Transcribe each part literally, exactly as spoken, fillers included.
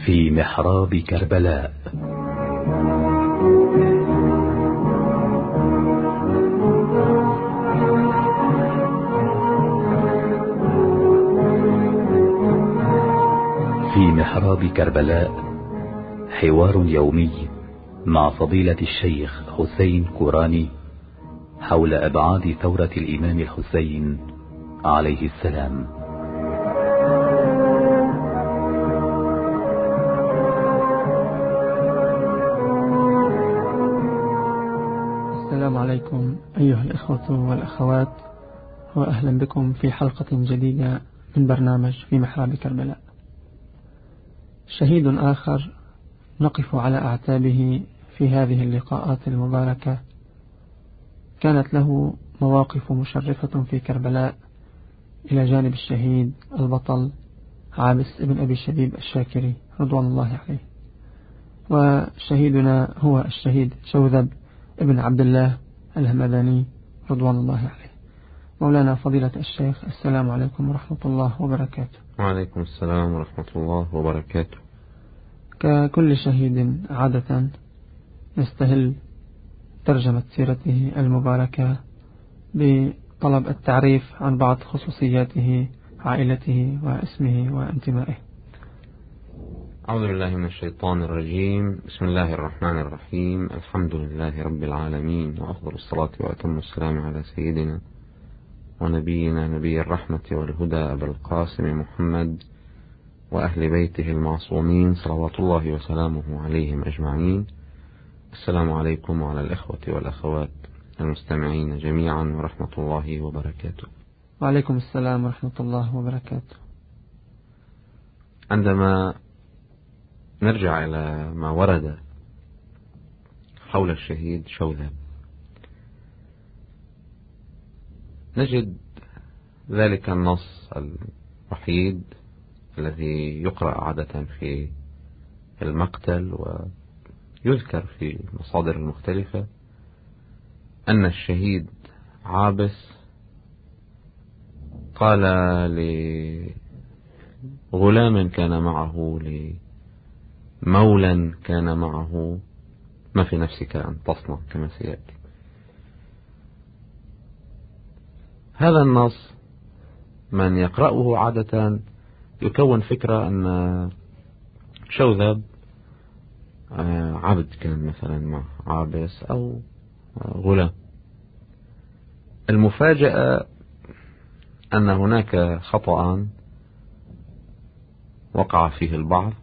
في محراب كربلاء. في محراب كربلاء حوار يومي مع فضيلة الشيخ حسين كوراني حول أبعاد ثورة الإمام الحسين عليه السلام. السلام عليكم أيها الإخوة والأخوات، وأهلا بكم في حلقة جديدة من برنامج في محراب كربلاء. شهيد آخر نقف على أعتابه في هذه اللقاءات المباركة كانت له مواقف مشرفة في كربلاء إلى جانب الشهيد البطل عابس ابن أبي شبيب الشاكري رضوان الله عليه. وشهيدنا هو الشهيد شوذب ابن عبد الله الهمداني رضوان الله عليه. مولانا فضيلة الشيخ، السلام عليكم ورحمة الله وبركاته. وعليكم السلام ورحمة الله وبركاته. ككل شهيد عادة نستهل ترجمة سيرته المباركة بطلب التعريف عن بعض خصوصياته، عائلته واسمه وانتمائه. أعوذ بالله من الشيطان الرجيم. بسم الله الرحمن الرحيم. الحمد لله رب العالمين، وأفضل الصلاة وأتم السلام على سيدنا ونبينا نبي الرحمة والهدى أبا القاسم محمد وأهل بيته المعصومين صلوات الله وسلامه عليهم أجمعين. السلام عليكم وعلى الإخوة والأخوات المستمعين جميعا ورحمة الله وبركاته. وعليكم السلام ورحمة الله وبركاته. عندما نرجع إلى ما ورد حول الشهيد شوذب نجد ذلك النص الوحيد الذي يقرأ عادة في المقتل ويذكر في المصادر المختلفة أن الشهيد عابس قال لغلام كان معه، لمولا كان معه: ما في نفسك أن تصنع كما سيأتي. هذا النص من يقرأه عادة يكون فكرة أن شوذب عبد كان مثلا مع عابس أو غلام. المفاجأة أن هناك خطأ وقع فيه البعض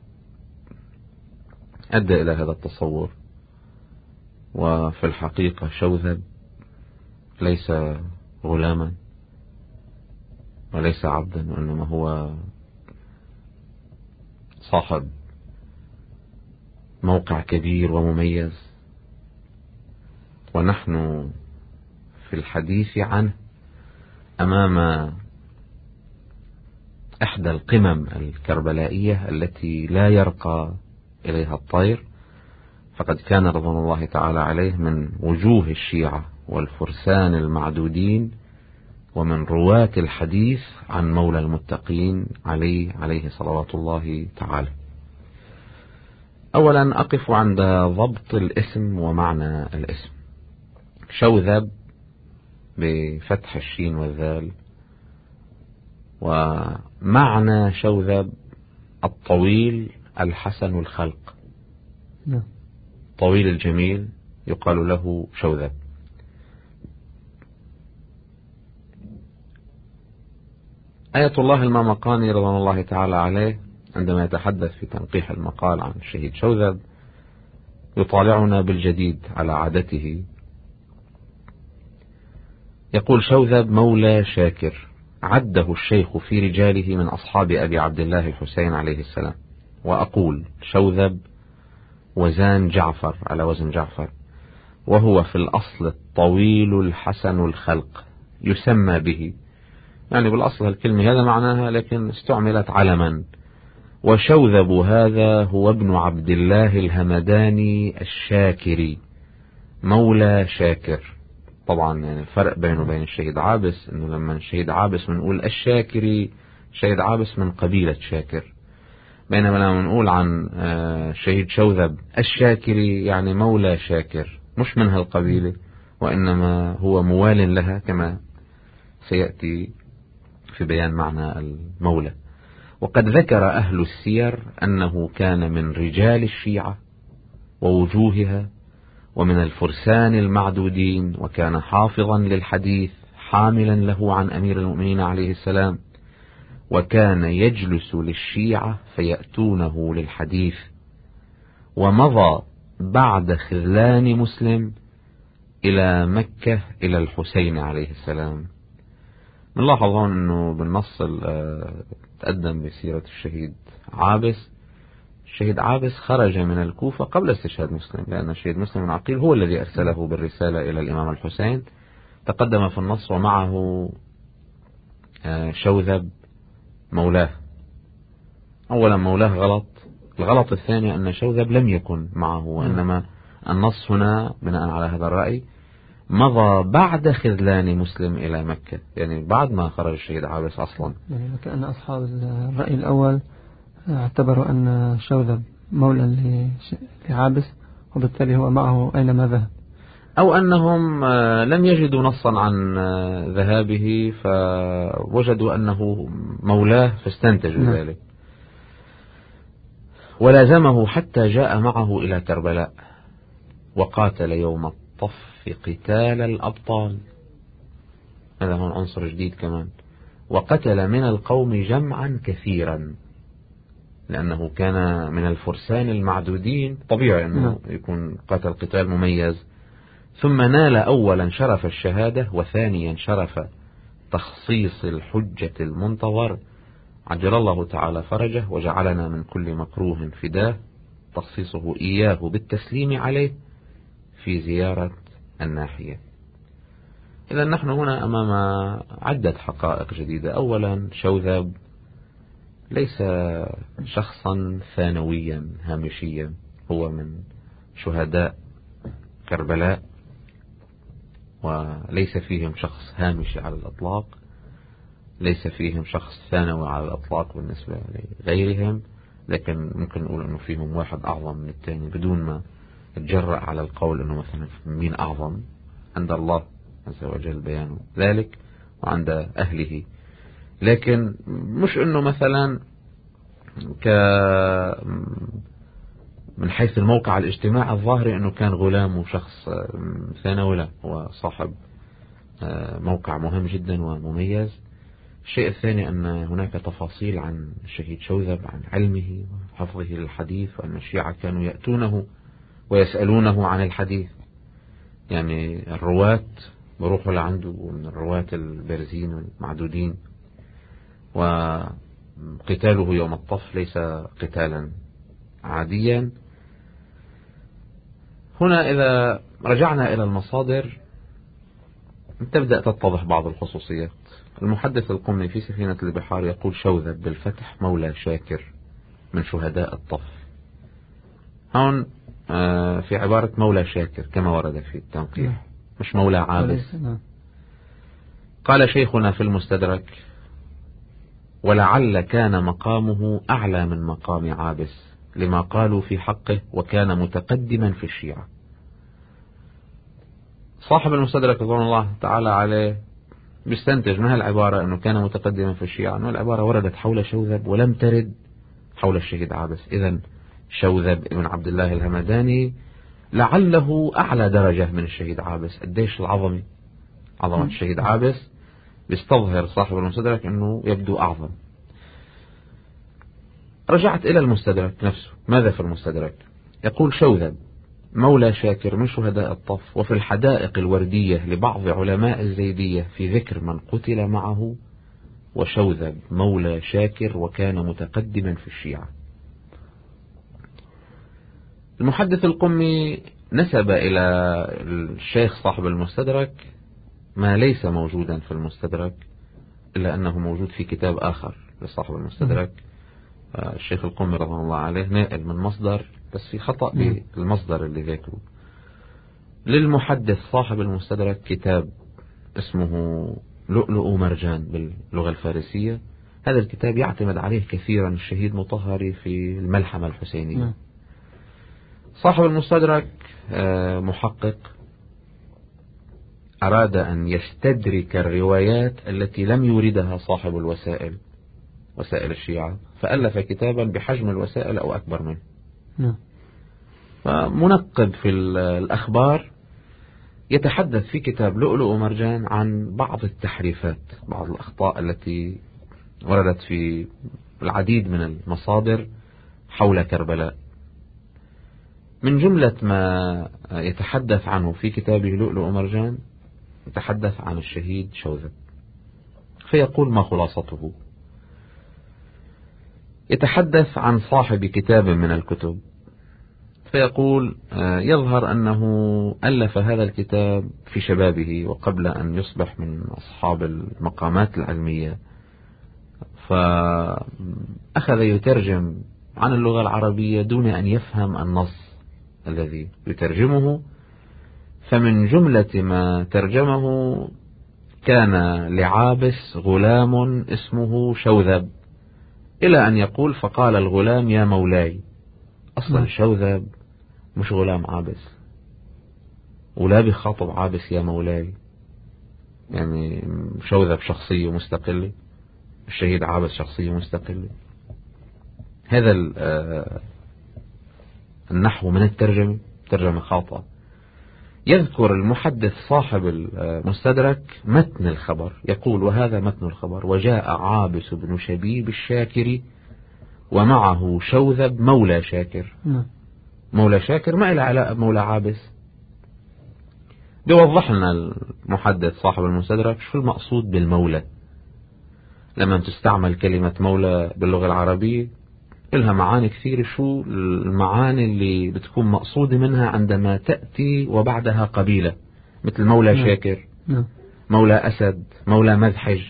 أدى إلى هذا التصور، وفي الحقيقة شوذب ليس غلاما وليس عبدا، وإنما هو صاحب موقع كبير ومميز، ونحن في الحديث عنه أمام إحدى القمم الكربلائية التي لا يرقى إليها الطير، فقد كان رضوان الله تعالى عليه من وجوه الشيعة والفرسان المعدودين ومن رواة الحديث عن مولى المتقين عليه عليه صلوات الله تعالى. أولا أقف عند ضبط الاسم ومعنى الاسم. شوذب بفتح الشين والذال، ومعنى شوذب الطويل الحسن الخلق، طويل الجميل يقال له شوذب. آية الله المامقاني رضوان الله تعالى عليه عندما يتحدث في تنقيح المقال عن الشهيد شوذب يطالعنا بالجديد على عادته. يقول: شوذب مولى شاكر، عده الشيخ في رجاله من أصحاب أبي عبد الله الحسين عليه السلام. وأقول: شوذب وزان جعفر، على وزن جعفر، وهو في الأصل الطويل الحسن الخلق يسمى به، يعني بالأصل الكلمة هذا معناها، لكن استعملت علما. وشوذب هذا هو ابن عبد الله الهمداني الشاكري مولى شاكر. طبعا يعني الفرق بينه وبين الشهيد عابس انه لما الشهيد عابس بنقول الشاكري، شهيد عابس من قبيلة شاكر. بينما لما نقول عن الشهيد شوذب الشاكري يعني مولى شاكر، مش من هالقبيلة، وإنما هو موال لها كما سيأتي في بيان معنى المولى. وقد ذكر أهل السير أنه كان من رجال الشيعة ووجوهها ومن الفرسان المعدودين، وكان حافظا للحديث حاملا له عن أمير المؤمنين عليه السلام، وكان يجلس للشيعة فيأتونه للحديث، ومضى بعد خذلان مسلم إلى مكة إلى الحسين عليه السلام. نلاحظ هون أنه بالنص تقدم بسيرة الشهيد عابس، الشهيد عابس خرج من الكوفة قبل استشهاد مسلم، لأن الشهيد مسلم بن عقيل هو الذي أرسله بالرسالة إلى الإمام الحسين. تقدم في النص ومعه شوذب مولاه. أولا مولاه غلط، الغلط الثاني أن شوذب لم يكن معه، وإنما النص هنا بناء على هذا الرأي مضى بعد خذلان مسلم إلى مكة، يعني بعد ما خرج الشهيد عابس أصلا. يعني كأن أصحاب الرأي الأول اعتبروا أن شوذب مولى لعابس، وبالتالي هو معه أينما ذهب، أو أنهم لم يجدوا نصا عن ذهابه فوجدوا أنه مولاه فاستنتجوا نعم. ذلك. ولازمه حتى جاء معه إلى كربلاء، وقاتل يوم الطف قتال الأبطال. هذا هون عنصر جديد كمان. وقتل من القوم جمعا كثيرا، لأنه كان من الفرسان المعدودين، طبيعي أنه يكون قتل قتال مميز. ثم نال أولا شرف الشهادة، وثانيا شرف تخصيص الحجة المنتظر، عجل الله تعالى فرجه وجعلنا من كل مكروه فداه، تخصيصه إياه بالتسليم عليه في زيارة الناحية. إذا نحن هنا أمام عدة حقائق جديدة. أولا شوذب ليس شخصا ثانويا هامشيا، هو من شهداء كربلاء، وليس فيهم شخص هامشي على الأطلاق، ليس فيهم شخص ثانوي على الأطلاق بالنسبة لغيرهم، لكن ممكن نقول أنه فيهم واحد أعظم من الثاني بدون ما تجرأ على القول أنه مثلا مين أعظم. عند الله عز وجل بيان ذلك وعند أهله، لكن مش أنه مثلا ك من حيث الموقع الاجتماعي الظاهري أنه كان غلام وشخص ثانوي، لا، هو صاحب موقع مهم جدا ومميز. الشيء الثاني أن هناك تفاصيل عن الشهيد شوذب، عن علمه وحفظه للحديث، وأن الشيعة كانوا يأتونه ويسألونه عن الحديث، يعني الرواة بروحوا لعنده من الرواة البارزين والمعدودين. وقتاله يوم الطف ليس قتالا عاديا. هنا إذا رجعنا إلى المصادر تبدأ تتضح بعض الخصوصيات. المحدث القمي في سفينة البحار يقول شوذب بالفتح مولى شاكر من شهداء الطف. هون في عبارة مولى شاكر كما ورد في التنقيح، مش مولى عابس. قال شيخنا في المستدرك ولعل كان مقامه أعلى من مقام عابس لما قالوا في حقه وكان متقدما في الشيعة. صاحب المستدرك رضوان الله تعالى عليه بيستنتج من هالعبارة أنه كان متقدما في الشيعة أنه العبارة وردت حول شوذب ولم ترد حول الشهيد عابس. إذن شوذب ابن عبد الله الهمداني لعله أعلى درجة من الشهيد عابس. قديش العظمة، عظمة الشهيد عابس بيستظهر صاحب المستدرك أنه يبدو أعظم. رجعت إلى المستدرك نفسه. ماذا في المستدرك؟ يقول شوذب مولى شاكر من شهداء الطف، وفي الحدائق الوردية لبعض علماء الزيدية في ذكر من قتل معه، وشوذب مولى شاكر وكان متقدما في الشيعة. المحدث القمي نسب إلى الشيخ صاحب المستدرك ما ليس موجودا في المستدرك، إلا أنه موجود في كتاب آخر لصاحب المستدرك. الشيخ القمي رضي الله عليه نائل من مصدر، بس في خطأ بالمصدر اللي ذكره. للمحدث صاحب المستدرك كتاب اسمه لؤلؤ مرجان باللغة الفارسية، هذا الكتاب يعتمد عليه كثيرا الشهيد مطهري في الملحمة الحسينية. صاحب المستدرك محقق أراد أن يستدرك الروايات التي لم يوردها صاحب الوسائل، وسائل الشيعة، فألف كتابا بحجم الوسائل أو أكبر منه. فمنقب في الأخبار يتحدث في كتاب لؤلؤ ومرجان عن بعض التحريفات، بعض الأخطاء التي وردت في العديد من المصادر حول كربلاء. من جملة ما يتحدث عنه في كتابه لؤلؤ ومرجان يتحدث عن الشهيد شوذب، فيقول ما خلاصته. يتحدث عن صاحب كتاب من الكتب، فيقول يظهر أنه ألف هذا الكتاب في شبابه وقبل أن يصبح من أصحاب المقامات العلمية، فأخذ يترجم عن اللغة العربية دون أن يفهم النص الذي يترجمه. فمن جملة ما ترجمه كان لعابس غلام اسمه شوذب، إلى أن يقول فقال الغلام يا مولاي. أصلا شوذب مش غلام عابس، ولا بيخاطب عابس يا مولاي، يعني شوذب شخصية مستقلة، الشهيد عابس شخصية مستقلة. هذا النحو من الترجمة ترجمة خاطئة. يذكر المحدث صاحب المستدرك متن الخبر، يقول وهذا متن الخبر: وجاء عابس بن شبيب الشاكري ومعه شوذب مولى شاكر. مولى شاكر ما إلى علاقة بمولى عابس. بيوضح لنا المحدث صاحب المستدرك شو المقصود بالمولى. لما تستعمل كلمة مولى باللغة العربية إلها معاني كثير. شو المعاني اللي بتكون مقصودة منها عندما تأتي وبعدها قبيلة، مثل مولى نعم. شاكر، نعم. مولى أسد، مولى مذحج.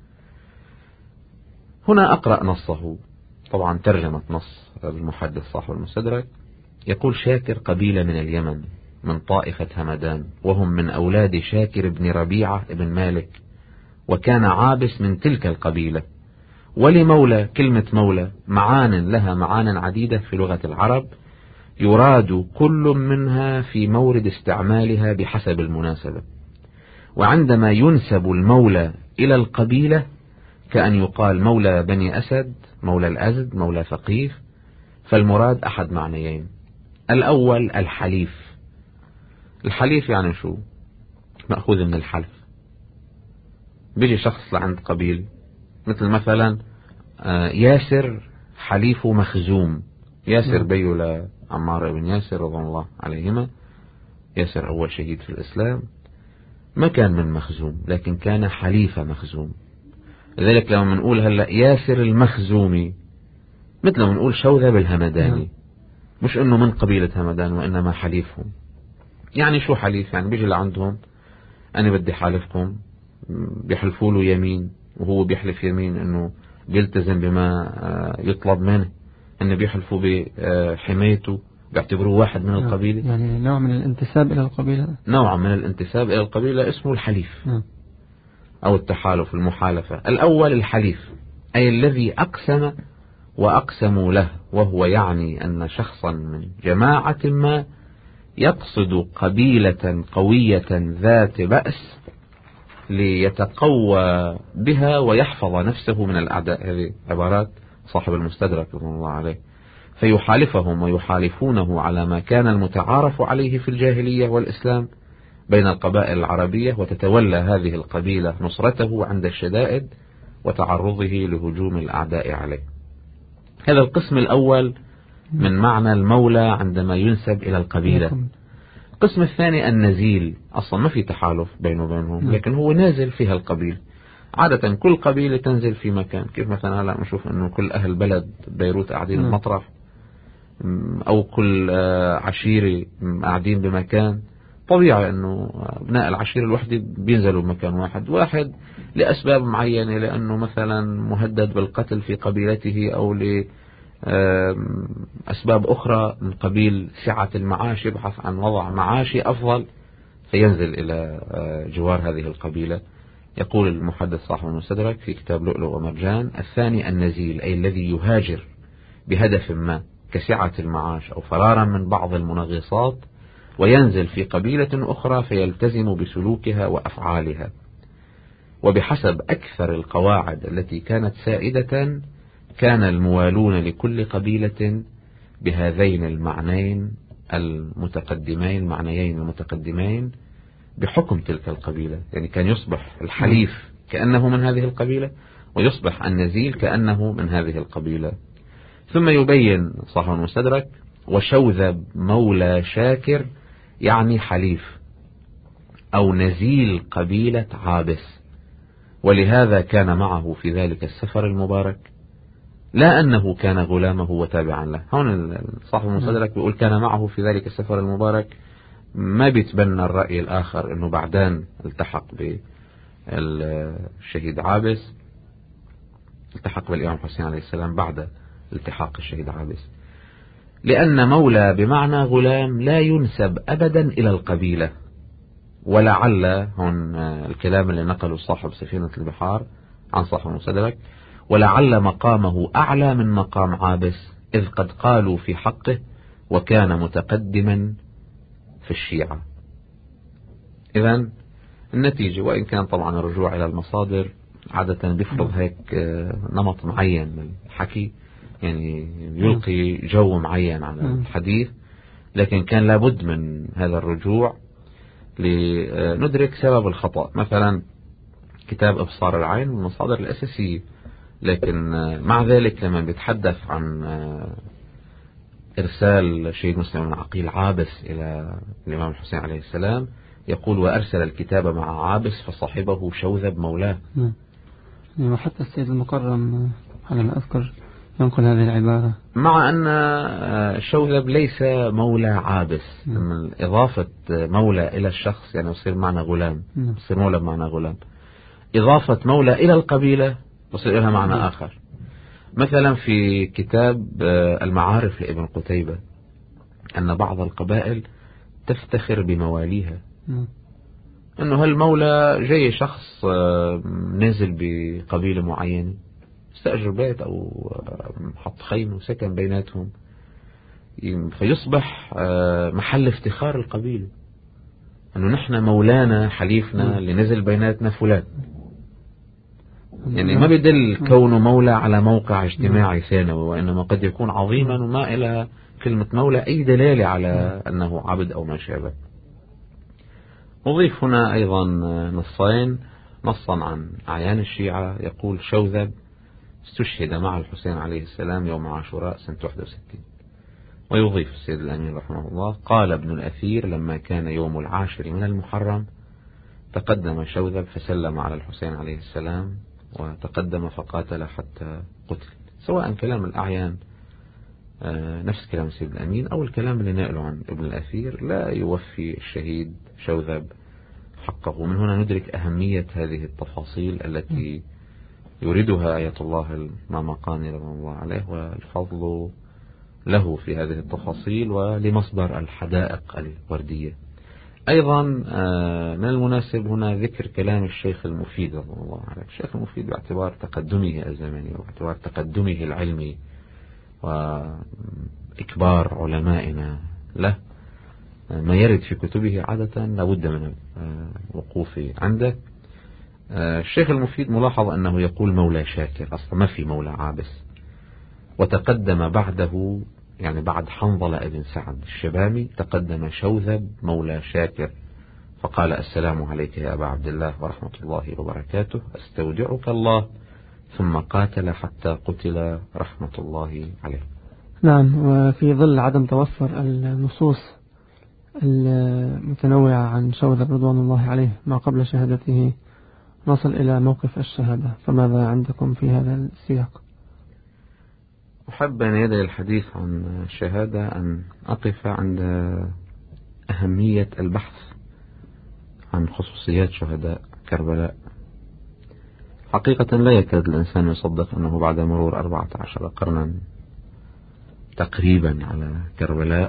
هنا أقرأ نصه، طبعا ترجمة نص المحدث صاحب المستدرك. يقول شاكر قبيلة من اليمن من طائفة همدان، وهم من أولاد شاكر بن ربيعة بن مالك، وكان عابس من تلك القبيلة. ولمولى كلمة مولى معان لها معان عديدة في لغة العرب، يراد كل منها في مورد استعمالها بحسب المناسبة. وعندما ينسب المولى إلى القبيلة كأن يقال مولى بني أسد، مولى الأزد، مولى ثقيف، فالمراد أحد معنيين. الأول الحليف. الحليف يعني شو؟ مأخوذ من الحلف. بيجي شخص لعند قبيل، مثل مثلا ياسر حليف مخزوم. ياسر بيو لعمار بن ياسر رضي الله عليهما، ياسر أول شهيد في الإسلام، ما كان من مخزوم لكن كان حليف مخزوم. لذلك لما نقول هلأ ياسر المخزومي مثل ما نقول شوذب الهمداني، مش انه من قبيلة همدان وانما حليفهم. يعني شو حليف؟ يعني بيجي لعندهم انا بدي حالفكم، بيحلفوا له يمين وهو بيحلف يمين انه بيلتزم بما يطلب منه، انه بيحلفوا بحمايته، بيعتبروه واحد من القبيلة. يعني نوع من الانتساب الى القبيلة، نوع من الانتساب الى القبيلة اسمه الحليف او التحالف، المحالفة. الاول الحليف اي الذي اقسم وأقسموا له، وهو يعني أن شخصا من جماعة ما يقصد قبيلة قوية ذات بأس ليتقوى بها ويحفظ نفسه من الأعداء. هذه عبارات صاحب المستدرك رحمه الله عليه. فيحالفهم ويحالفونه على ما كان المتعارف عليه في الجاهلية والإسلام بين القبائل العربية، وتتولى هذه القبيلة نصرته عند الشدائد وتعرضه لهجوم الأعداء عليه. هذا القسم الأول من معنى المولى عندما ينسب إلى القبيلة. القسم الثاني النزيل، أصلا ما في تحالف بينه وبينهم لكن هو نازل فيها القبيلة. عادة كل قبيلة تنزل في مكان، كيف مثلا هلا نشوف أنه كل أهل بلد بيروت قاعدين بمطرح، أو كل عشيرة قاعدين بمكان. طبيعي أنه أبناء العشيرة الوحدة بينزلوا بمكان واحد واحد لأسباب معينة، لأنه مثلا مهدد بالقتل في قبيلته، أو لأسباب أخرى من قبيل سعة المعاش، يبحث عن وضع معاشي أفضل فينزل إلى جوار هذه القبيلة يقول المحدث صاحب المستدرك في كتاب لؤلؤ ومرجان: الثاني النزيل، أي الذي يهاجر بهدف ما كسعة المعاش أو فرارا من بعض المنغصات، وينزل في قبيلة أخرى فيلتزم بسلوكها وأفعالها. وبحسب أكثر القواعد التي كانت سائدة كان الموالون لكل قبيلة بهذين المعنيين المتقدمين المعنيين المتقدمين بحكم تلك القبيلة. يعني كان يصبح الحليف كأنه من هذه القبيلة، ويصبح النزيل كأنه من هذه القبيلة. ثم يبين صاحب المستدرك: وشوذب مولى شاكر، يعني حليف أو نزيل قبيلة عابس، ولهذا كان معه في ذلك السفر المبارك، لا أنه كان غلامه وتابعا له. هون صاحب المستدرك بيقول كان معه في ذلك السفر المبارك، ما بيتبنى الرأي الآخر أنه بعدين التحق بالشهيد عابس، التحق بالإمام حسين عليه السلام بعد التحاق الشهيد عابس، لأن مولى بمعنى غلام لا ينسب أبدا إلى القبيلة. ولعل هون الكلام اللي نقله صاحب سفينة البحار عن صاحب المستدرك: ولعل مقامه أعلى من مقام عابس، إذ قد قالوا في حقه وكان متقدما في الشيعة. إذن النتيجة، وإن كان طبعا الرجوع إلى المصادر عادة بيفرض هيك نمط معين من الحكي، يعني يلقي جو معين على الحديث، لكن كان لابد من هذا الرجوع لندرك سبب الخطأ. مثلا كتاب إبصار العين من المصادر الأساسية، لكن مع ذلك لما بيتحدث عن إرسال شهيد مسلم بن عقيل عابس إلى الإمام الحسين عليه السلام يقول: وأرسل الكتاب مع عابس فصاحبه شوذب مولاه. وحتى السيد المكرم على ما أذكر ينقل هذه العبارة، مع أن شوذب ليس مولى عابس. من إضافة مولى إلى الشخص يعني يصير معنى غلام، يصير مولى بمعنى غلام. إضافة مولى إلى القبيلة يصير لها معنى آخر. مثلا في كتاب المعارف لابن قتيبة أن بعض القبائل تفتخر بمواليها، أنه هالمولى جاي شخص نزل بقبيلة معينة، استأجر بيت أو حط خيمة وسكن بيناتهم، فيصبح محل افتخار القبيلة أنه نحن مولانا حليفنا اللي نزل بيناتنا فلان. يعني ما بدل كونه مولى على موقع اجتماعي ثانوي، وإنما قد يكون عظيما وما إلى كلمة مولى أي دلالة على أنه عبد أو ما شابه. أضيف هنا أيضا نصين: نصا عن أعيان الشيعة يقول: شوذب استشهد مع الحسين عليه السلام يوم عاشوراء سنة واحد وستين. ويضيف السيد الأمين رحمه الله: قال ابن الأثير: لما كان يوم العاشر من المحرم تقدم شوذب فسلم على الحسين عليه السلام، وتقدم فقاتل حتى قتل. سواء كلام الأعيان نفس كلام السيد الأمين أو الكلام اللي نقله عن ابن الأثير لا يوفي الشهيد شوذب حقه. من هنا ندرك أهمية هذه التفاصيل التي يريدها آية الله المقاني رضي الله عليه، والفضل له في هذه التفاصيل ولمصدر الحدائق الوردية. أيضا من المناسب هنا ذكر كلام الشيخ المفيد رضي الله عليه. الشيخ المفيد باعتبار تقدمه الزمني وباعتبار تقدمه العلمي وإكبار علمائنا له، ما يرد في كتبه عادة لابد من الوقوف عنده. الشيخ المفيد ملاحظ أنه يقول مولى شاكر، أصلا ما في مولى عابس. وتقدم بعده يعني بعد حنظلة ابن سعد الشبامي تقدم شوذب مولى شاكر فقال: السلام عليك يا أبا عبد الله ورحمة الله وبركاته، استودعك الله، ثم قاتل حتى قتل رحمة الله عليه. نعم. وفي ظل عدم توفر النصوص المتنوعة عن شوذب رضوان الله عليه ما قبل شهادته نصل إلى موقف الشهادة، فماذا عندكم في هذا السياق؟ أحب أن يدعي الحديث عن الشهادة أن أقف عند أهمية البحث عن خصوصيات شهداء كربلاء. حقيقة لا يكاد الإنسان يصدق أنه بعد مرور أربعة عشر قرنا تقريبا على كربلاء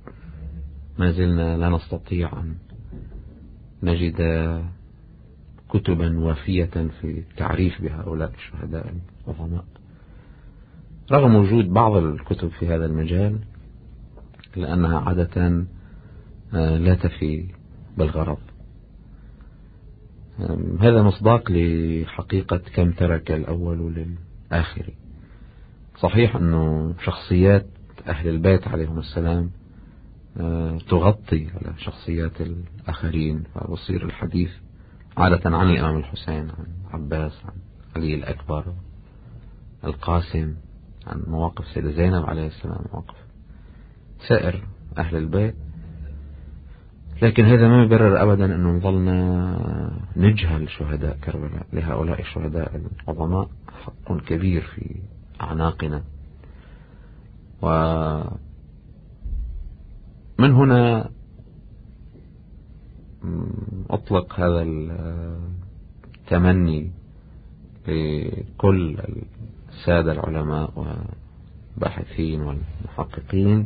ما زلنا لا نستطيع أن نجد كتبا وافية في التعريف بهؤلاء الشهداء العظماء، رغم وجود بعض الكتب في هذا المجال لأنها عادة لا تفي بالغرض. هذا مصداق لحقيقة كم ترك الأول للآخر. صحيح أنه شخصيات أهل البيت عليهم السلام تغطي على شخصيات الآخرين، فيصير الحديث عادة عن الإمام الحسين، عن عباس، عن علي الأكبر، القاسم، عن مواقف سيدة زينب عليه السلام، مواقف سائر أهل البيت. لكن هذا ما يبرر أبدا أنه نظلنا نجهل شهداء كربلاء. لهؤلاء الشهداء العظماء حق كبير في أعناقنا. ومن هنا أطلق هذا التمني لكل السادة العلماء والباحثين والمحققين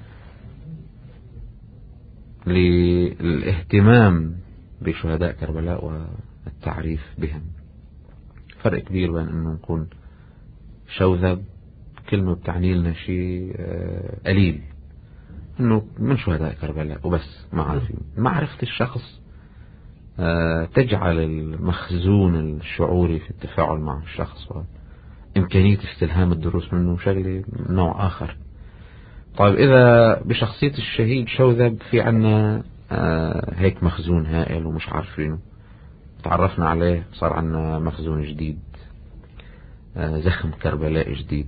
للاهتمام بشهداء كربلاء والتعريف بهم. فرق كبير بين أنه نكون شوذب، كلمة بتعني لنا شيء قليل، أنه من شهداء كربلاء وبس، ما عارفين. معرفة الشخص تجعل المخزون الشعوري في التفاعل مع الشخص وإمكانية استلهام الدروس منه شغلة نوع آخر. طيب إذا بشخصية الشهيد شوذب في عنا هيك مخزون هائل ومش عارفينه، تعرفنا عليه صار عنا مخزون جديد، زخم كربلاء جديد.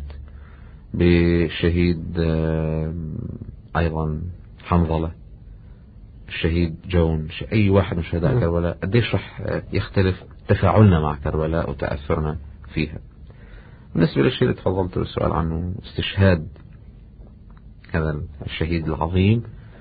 بشهيد أيضا حنظلة، الشهيد جون، أي واحد من شهداء كربلاء قديش رح يختلف تفاعلنا مع كربلاء وتأثرنا فيها. بالنسبة للشيء اللي تفضلت بالسؤال عنه، استشهاد هذا الشهيد العظيم،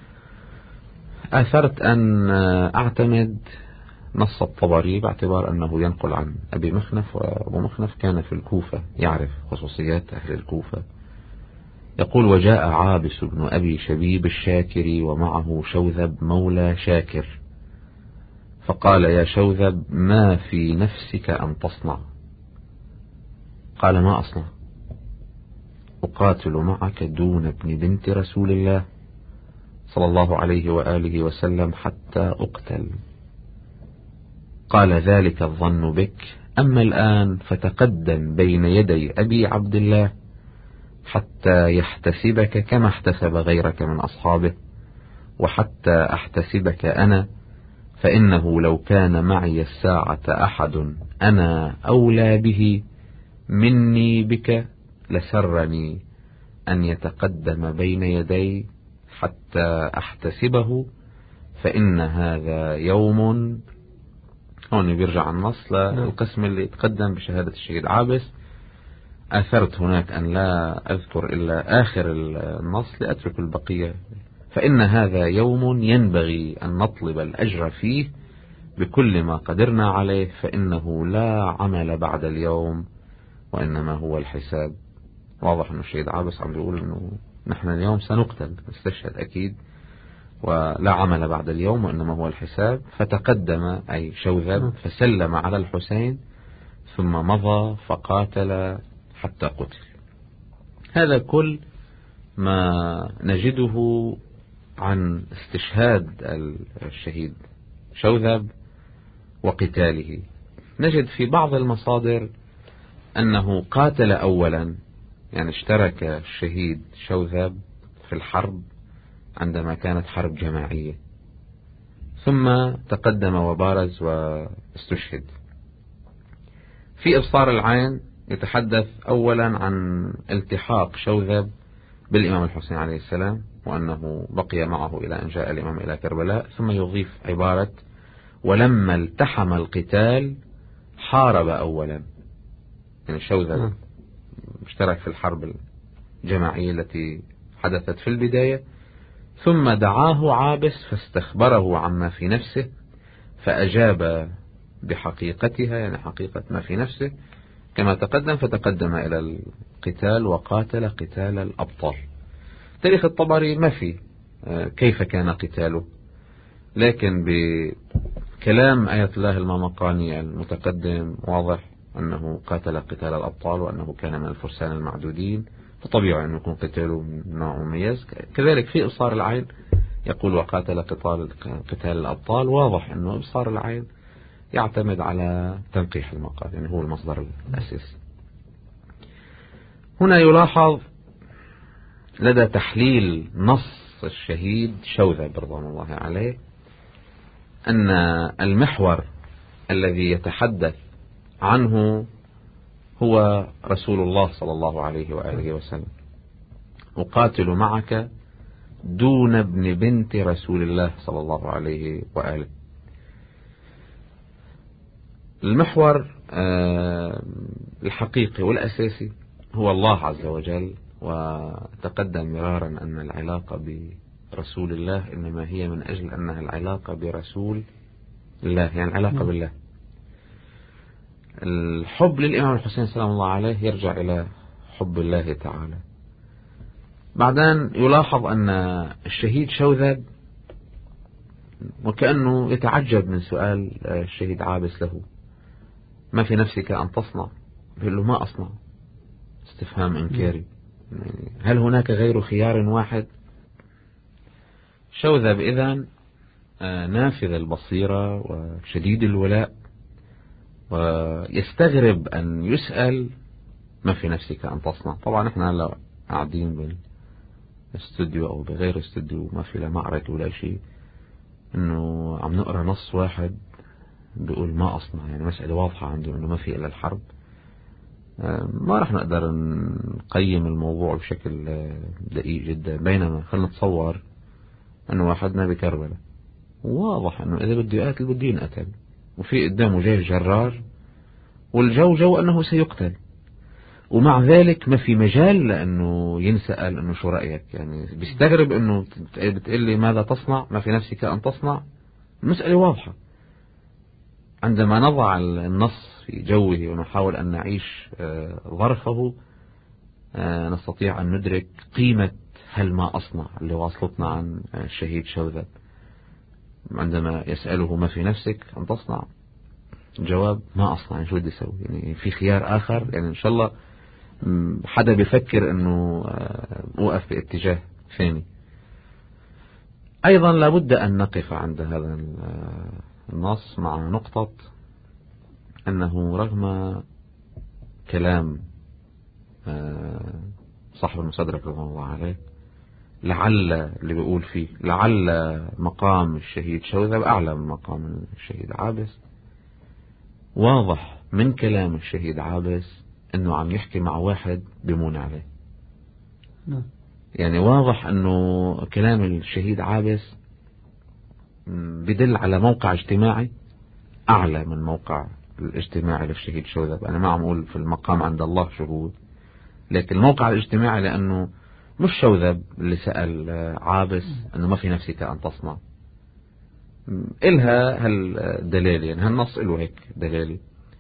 آثرت أن أعتمد نص الطبري باعتبار أنه ينقل عن أبي مخنف، وأبو مخنف كان في الكوفة يعرف خصوصيات أهل الكوفة. يقول: وجاء عابس بن أبي شبيب الشاكري ومعه شوذب مولى شاكر، فقال: يا شوذب، ما في نفسك أن تصنع؟ قال: ما أصنع؟ أقاتل معك دون ابن بنت رسول الله صلى الله عليه وآله وسلم حتى أقتل. قال: ذلك الظن بك، أما الآن فتقدم بين يدي أبي عبد الله حتى يحتسبك كما احتسب غيرك من أصحابه، وحتى أحتسبك أنا، فإنه لو كان معي الساعة أحد أنا أولى به مني بك لسرني أن يتقدم بين يدي حتى أحتسبه، فإن هذا يوم. هون بيرجع النص للقسم اللي تقدم بشهادة الشهيد عابس. أثرت هناك أن لا أذكر إلا آخر النص لأترك البقية. فإن هذا يوم ينبغي أن نطلب الأجر فيه بكل ما قدرنا عليه، فإنه لا عمل بعد اليوم وإنما هو الحساب. واضح أن الشهيد عابس عم بيقول أنه نحن اليوم سنقتل، نستشهد أكيد، ولا عمل بعد اليوم وإنما هو الحساب. فتقدم أي شوذب فسلم على الحسين، ثم مضى فقاتل حتى قتل. هذا كل ما نجده عن استشهاد الشهيد شوذب وقتاله. نجد في بعض المصادر أنه قاتل أولا، يعني اشترك الشهيد شوذب في الحرب عندما كانت حرب جماعية، ثم تقدم وبارز واستشهد. في إبصار العين يتحدث أولا عن التحاق شوذب بالإمام الحسين عليه السلام، وأنه بقي معه إلى أن جاء الإمام إلى كربلاء، ثم يضيف عبارة: ولما التحم القتال حارب أولا. يعني شوذب اشترك في الحرب الجماعية التي حدثت في البداية، ثم دعاه عابس فاستخبره عما في نفسه فأجاب بحقيقتها، يعني حقيقة ما في نفسه كما تقدم، فتقدم إلى القتال وقاتل قتال الأبطال. تاريخ الطبري ما في كيف كان قتاله، لكن كلام آية الله المامقاني المتقدم واضح أنه قاتل قتال الأبطال وأنه كان من الفرسان المعدودين، فطبيعي أنه يكون قتاله من نوع مميز. كذلك في إبصار العين يقول وقاتل قتال قتال الأبطال، واضح أنه إبصار العين يعتمد على تنقيح المقال، يعني هو المصدر الأساسي. هنا يلاحظ لدى تحليل نص الشهيد شوذب رضوان الله عليه أن المحور الذي يتحدث عنه هو رسول الله صلى الله عليه وآله وسلم. أقاتل معك دون ابن بنت رسول الله صلى الله عليه وآله. المحور الحقيقي والأساسي هو الله عز وجل، وتقدم مرارا أن العلاقة برسول الله إنما هي من أجل أنها العلاقة برسول الله، يعني العلاقة بالله. الحب للإمام الحسين سلام الله عليه يرجع إلى حب الله تعالى. بعدين يلاحظ أن الشهيد شوذب وكأنه يتعجب من سؤال الشهيد عابس له: ما في نفسك أن تصنع؟ يقول له: ما أصنع. استفهام إنكاري، هل هناك غير خيار واحد؟ شوذب إذن نافذ البصيرة وشديد الولاء، ويستغرب أن يسأل ما في نفسك أن تصنع. طبعا احنا هلا قاعدين بالاستوديو أو بغير استوديو، ما في لا معركة ولا شيء، إنه عم نقرأ نص واحد بيقول ما أصنع، يعني مسألة واضحة عنده إنه ما في إلا الحرب. ما رح نقدر نقيم الموضوع بشكل دقيق جدا. بينما خلنا نتصور أنه واحدنا بكربلاء، واضح أنه إذا بده يقاتل بده ينقتل، وفي قدامه جيش جرار، والجو جو أنه سيقتل، ومع ذلك ما في مجال لأنه ينسأل أنه شو رأيك. يعني بيستغرب أنه بتقول لي ماذا تصنع، ما في نفسك أن تصنع. المسألة واضحة. عندما نضع النص في جوه ونحاول أن نعيش ظرفه نستطيع أن ندرك قيمة هل ما أصنع اللي واصلتنا عن الشهيد شوذب. عندما يسأله ما في نفسك أن تصنع، الجواب ما أصنع، يعني شو بدي أسوي؟ يعني في خيار آخر؟ يعني إن شاء الله حدا بيفكر أنه أوقف باتجاه ثاني. أيضا لابد أن نقف عند هذا النص مع نقطة أنه رغم كلام صاحب المستدرك رضي الله عليه لعل اللي بيقول فيه لعل مقام الشهيد شوذب أعلى من مقام الشهيد عابس، واضح من كلام الشهيد عابس أنه عم يحكي مع واحد بيمون عليه. يعني واضح أنه كلام الشهيد عابس بدل على موقع اجتماعي أعلى من موقع الاجتماعي للشهيد شوذب. أنا ما عم أقول في المقام عند الله شهود، لكن الموقع الاجتماعي، لأنه مش شوذب اللي سأل عابس أنه ما في نفسك أن تصنع، إلها هالدلالة، يعني هالنص إله هيك دلالة.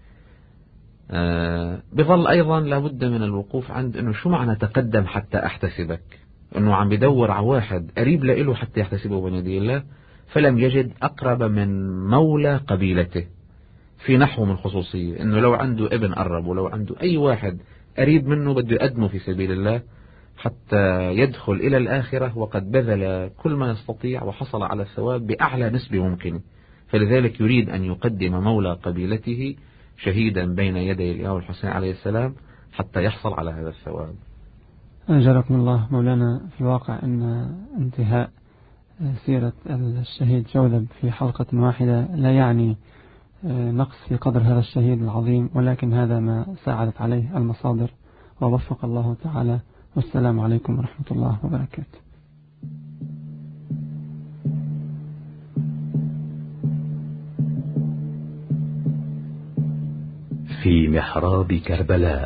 آه بظل أيضا لابد من الوقوف عند أنه شو معنى تقدم حتى أحتسبك، أنه عم بدور على واحد قريب لإله حتى يحتسبه بين يدي الله، فلم يجد أقرب من مولى قبيلته في نحو من خصوصية، أنه لو عنده ابن قرب ولو عنده أي واحد قريب منه بده يقدمه في سبيل الله حتى يدخل إلى الآخرة وقد بذل كل ما يستطيع وحصل على الثواب بأعلى نسبة ممكنة. فلذلك يريد أن يقدم مولى قبيلته شهيدا بين يدي الإمام الحسين عليه السلام حتى يحصل على هذا الثواب. أجركم الله مولانا. في الواقع أن انتهاء سيرة الشهيد شوذب في حلقة واحدة لا يعني نقص في قدر هذا الشهيد العظيم، ولكن هذا ما ساعدت عليه المصادر، ووفق الله تعالى. والسلام عليكم ورحمة الله وبركاته. في محراب كربلاء.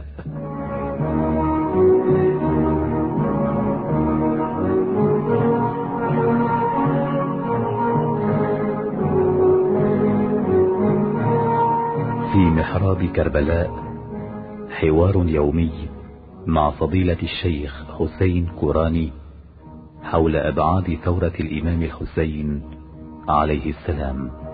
في محراب كربلاء حوار يومي مع فضيلة الشيخ حسين كوراني حول أبعاد ثورة الإمام الحسين عليه السلام.